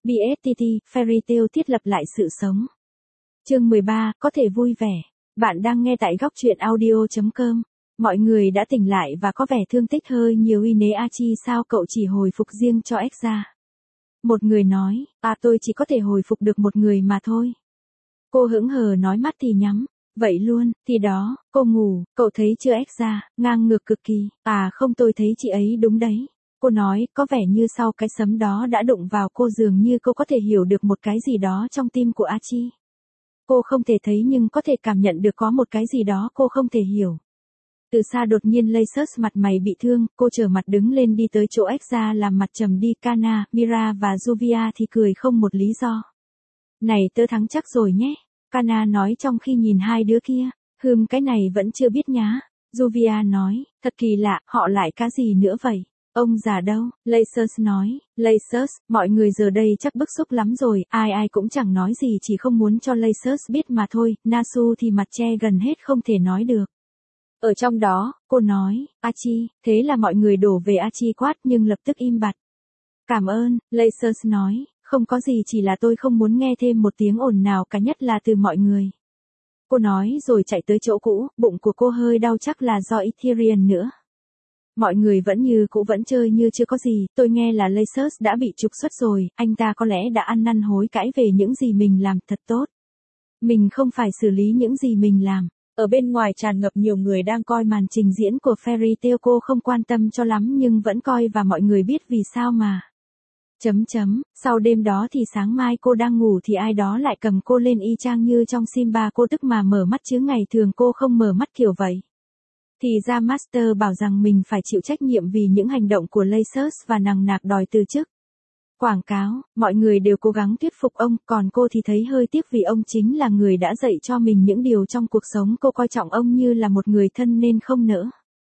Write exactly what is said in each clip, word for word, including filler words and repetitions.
bê ét tê tê, Fairy Tail thiết lập lại sự sống. Chương mười ba, có thể vui vẻ. Bạn đang nghe tại góc truyện audio chấm com. Mọi người đã tỉnh lại và có vẻ thương tích hơi nhiều. Ineachi sao cậu chỉ hồi phục riêng cho Exa? Một người nói, à tôi chỉ có thể hồi phục được một người mà thôi. Cô hững hờ nói mắt thì nhắm. Vậy luôn, thì đó, cô ngủ, cậu thấy chưa Exa, ngang ngược cực kỳ. À không tôi thấy chị ấy đúng đấy. Cô nói, có vẻ như sau cái sấm đó đã đụng vào cô dường như cô có thể hiểu được một cái gì đó trong tim của Achi. Cô không thể thấy nhưng có thể cảm nhận được có một cái gì đó cô không thể hiểu. Từ xa đột nhiên Laysus mặt mày bị thương, cô trở mặt đứng lên đi tới chỗ Exa làm mặt trầm đi. Kana, Mira và Juvia thì cười không một lý do. Này tớ thắng chắc rồi nhé. Kana nói trong khi nhìn hai đứa kia. Hừm cái này vẫn chưa biết nhá. Juvia nói, thật kỳ lạ, họ lại cá gì nữa vậy? Ông già đâu? Laysus nói, Laysus, mọi người giờ đây chắc bức xúc lắm rồi, ai ai cũng chẳng nói gì chỉ không muốn cho Laysus biết mà thôi. Nasu thì mặt che gần hết không thể nói được. Ở trong đó, cô nói, Achi, thế là mọi người đổ về Achi quát nhưng lập tức im bặt. Cảm ơn, Laysus nói, không có gì chỉ là tôi không muốn nghe thêm một tiếng ồn nào cả nhất là từ mọi người. Cô nói rồi chạy tới chỗ cũ, bụng của cô hơi đau chắc là do Ethereum nữa. Mọi người vẫn như cũ vẫn chơi như chưa có gì, tôi nghe là Laysus đã bị trục xuất rồi, anh ta có lẽ đã ăn năn hối cải về những gì mình làm thật tốt. Mình không phải xử lý những gì mình làm. Ở bên ngoài tràn ngập nhiều người đang coi màn trình diễn của Fairy Tail cô không quan tâm cho lắm nhưng vẫn coi và mọi người biết vì sao mà. Chấm chấm, sau đêm đó thì sáng mai cô đang ngủ thì ai đó lại cầm cô lên y chang như trong Simba cô tức mà mở mắt chứ ngày thường cô không mở mắt kiểu vậy. Thì ra Master bảo rằng mình phải chịu trách nhiệm vì những hành động của Laysus và nằng nạc đòi từ chức. Quảng cáo, mọi người đều cố gắng thuyết phục ông, còn cô thì thấy hơi tiếc vì ông chính là người đã dạy cho mình những điều trong cuộc sống cô coi trọng ông như là một người thân nên không nỡ.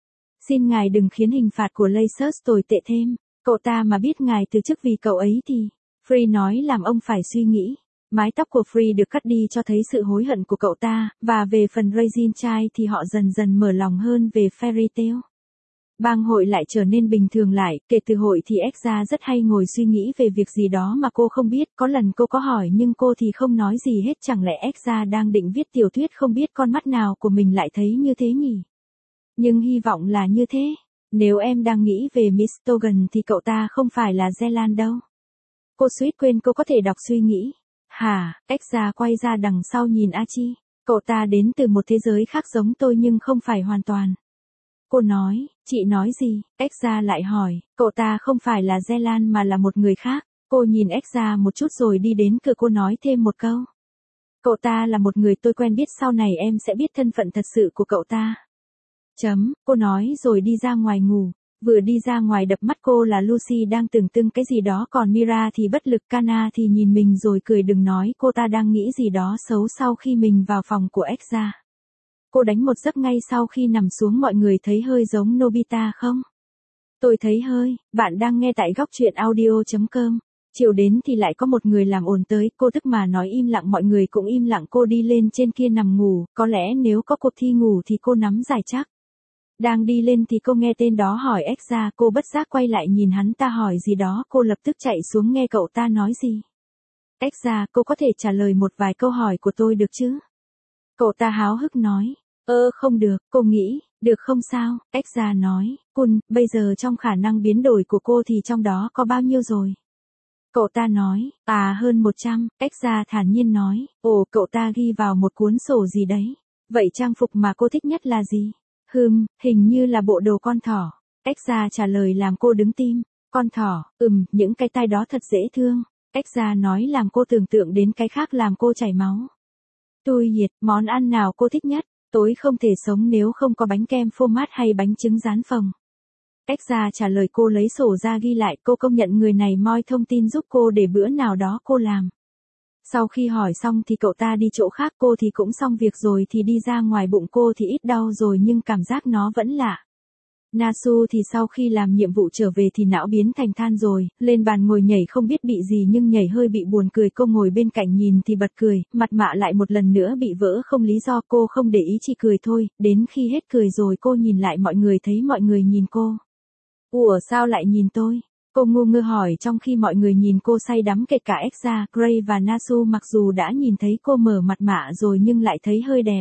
Xin ngài đừng khiến hình phạt của Laysus tồi tệ thêm, cậu ta mà biết ngài từ chức vì cậu ấy thì, Free nói làm ông phải suy nghĩ. Mái tóc của Free được cắt đi cho thấy sự hối hận của cậu ta, và về phần Raisin trai thì họ dần dần mở lòng hơn về Fairy Tail. Bang hội lại trở nên bình thường lại, kể từ hội thì Exa rất hay ngồi suy nghĩ về việc gì đó mà cô không biết, có lần cô có hỏi nhưng cô thì không nói gì hết, chẳng lẽ Exa đang định viết tiểu thuyết không biết con mắt nào của mình lại thấy như thế nhỉ? Nhưng hy vọng là như thế, nếu em đang nghĩ về Mistogan thì cậu ta không phải là Zelan đâu. Cô suýt quên cô có thể đọc suy nghĩ. Hả, Exa quay ra đằng sau nhìn Achi, cậu ta đến từ một thế giới khác giống tôi nhưng không phải hoàn toàn. Cô nói, chị nói gì? Exa lại hỏi, cậu ta không phải là Zelan mà là một người khác. Cô nhìn Exa một chút rồi đi đến cửa cô nói thêm một câu. Cậu ta là một người tôi quen biết sau này em sẽ biết thân phận thật sự của cậu ta. Chấm, cô nói rồi đi ra ngoài ngủ. Vừa đi ra ngoài đập mắt cô là Lucy đang tưởng tượng cái gì đó còn Mira thì bất lực. Kana thì nhìn mình rồi cười đừng nói cô ta đang nghĩ gì đó xấu sau khi mình vào phòng của Exa. Cô đánh một giấc ngay sau khi nằm xuống mọi người thấy hơi giống Nobita không? Tôi thấy hơi, bạn đang nghe tại góc truyện audio chấm com. Chiều đến thì lại có một người làm ồn tới, cô tức mà nói im lặng mọi người cũng im lặng cô đi lên trên kia nằm ngủ, có lẽ nếu có cuộc thi ngủ thì cô nắm giải chắc. Đang đi lên thì cô nghe tên đó hỏi Exa, cô bất giác quay lại nhìn hắn ta hỏi gì đó, cô lập tức chạy xuống nghe cậu ta nói gì. Exa, cô có thể trả lời một vài câu hỏi của tôi được chứ? Cậu ta háo hức nói, ơ không được, cô nghĩ, được không sao, Exa nói, Kun, bây giờ trong khả năng biến đổi của cô thì trong đó có bao nhiêu rồi? Cậu ta nói, à hơn một trăm, Exa thản nhiên nói, ồ cậu ta ghi vào một cuốn sổ gì đấy, vậy trang phục mà cô thích nhất là gì? Hừm, hình như là bộ đồ con thỏ. Exa trả lời làm cô đứng tim. Con thỏ, ừm, những cái tai đó thật dễ thương. Exa nói làm cô tưởng tượng đến cái khác làm cô chảy máu. Tôi nhiệt, món ăn nào cô thích nhất? Tối không thể sống nếu không có bánh kem phô mát hay bánh trứng rán phồng. Exa trả lời cô lấy sổ ra ghi lại cô công nhận người này moi thông tin giúp cô để bữa nào đó cô làm. Sau khi hỏi xong thì cậu ta đi chỗ khác cô thì cũng xong việc rồi thì đi ra ngoài bụng cô thì ít đau rồi nhưng cảm giác nó vẫn lạ. Nasu thì sau khi làm nhiệm vụ trở về thì não biến thành than rồi, lên bàn ngồi nhảy không biết bị gì nhưng nhảy hơi bị buồn cười cô ngồi bên cạnh nhìn thì bật cười, mặt mạ lại một lần nữa bị vỡ không lý do cô không để ý chỉ cười thôi, đến khi hết cười rồi cô nhìn lại mọi người thấy mọi người nhìn cô. Ủa sao lại nhìn tôi? Cô ngu ngơ hỏi trong khi mọi người nhìn cô say đắm kể cả Exa, Gray và Nasu mặc dù đã nhìn thấy cô mở mặt mạ rồi nhưng lại thấy hơi đẹp.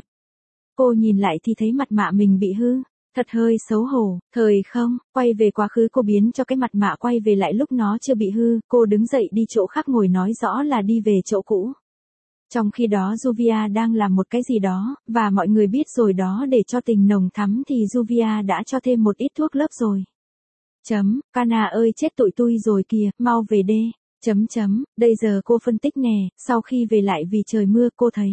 Cô nhìn lại thì thấy mặt mạ mình bị hư. Thật hơi xấu hổ, thời không, quay về quá khứ cô biến cho cái mặt mạ quay về lại lúc nó chưa bị hư, cô đứng dậy đi chỗ khác ngồi nói rõ là đi về chỗ cũ. Trong khi đó Juvia đang làm một cái gì đó, và mọi người biết rồi đó để cho tình nồng thắm thì Juvia đã cho thêm một ít thuốc lớp rồi. Chấm, Kana ơi chết tụi tui rồi kìa, mau về đê. Chấm chấm, đây giờ cô phân tích nè, sau khi về lại vì trời mưa cô thấy.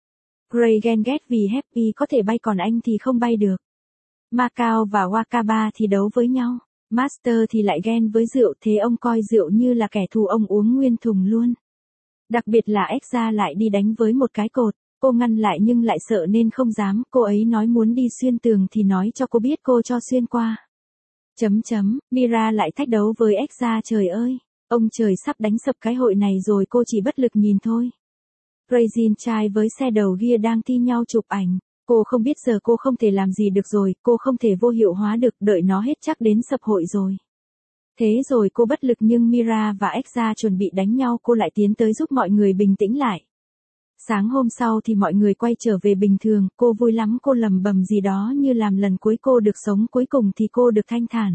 Gray ghen ghét vì Happy có thể bay còn anh thì không bay được. Macao và Wakaba thì đấu với nhau. Master thì lại ghen với rượu thế ông coi rượu như là kẻ thù ông uống nguyên thùng luôn. Đặc biệt là Exa lại đi đánh với một cái cột. Cô ngăn lại nhưng lại sợ nên không dám. Cô ấy nói muốn đi xuyên tường thì nói cho cô biết cô cho xuyên qua. Chấm chấm, Mira lại thách đấu với Exa trời ơi. Ông trời sắp đánh sập cái hội này rồi cô chỉ bất lực nhìn thôi. Raisin trai với xe đầu ghia đang thi nhau chụp ảnh. Cô không biết giờ cô không thể làm gì được rồi, cô không thể vô hiệu hóa được, đợi nó hết chắc đến sập hội rồi. Thế rồi cô bất lực nhưng Mira và Exa chuẩn bị đánh nhau cô lại tiến tới giúp mọi người bình tĩnh lại. Sáng hôm sau thì mọi người quay trở về bình thường, cô vui lắm cô lầm bầm gì đó như làm lần cuối cô được sống cuối cùng thì cô được thanh thản.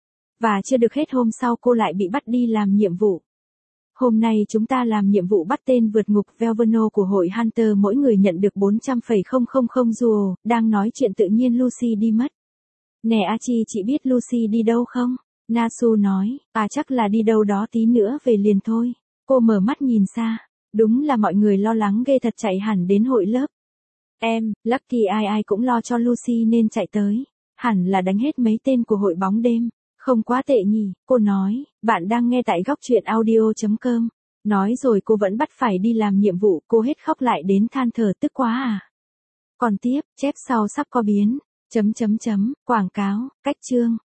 Và chưa được hết hôm sau cô lại bị bắt đi làm nhiệm vụ. Hôm nay chúng ta làm nhiệm vụ bắt tên vượt ngục Velveno của hội Hunter mỗi người nhận được bốn trăm phẩy không không không Juo, đang nói chuyện tự nhiên Lucy đi mất. Nè Achi chị biết Lucy đi đâu không? Nasu nói, à chắc là đi đâu đó tí nữa về liền thôi. Cô mở mắt nhìn xa, đúng là mọi người lo lắng ghê thật chạy hẳn đến hội lớp. Em, Lucky ai ai cũng lo cho Lucy nên chạy tới. Hẳn là đánh hết mấy tên của hội bóng đêm. Không quá tệ nhỉ, cô nói, bạn đang nghe tại góc truyện audio.com. Nói rồi cô vẫn bắt phải đi làm nhiệm vụ, cô hết khóc lại đến than thở tức quá à. Còn tiếp, chép sau sắp có biến, chấm chấm chấm, quảng cáo, cách chương.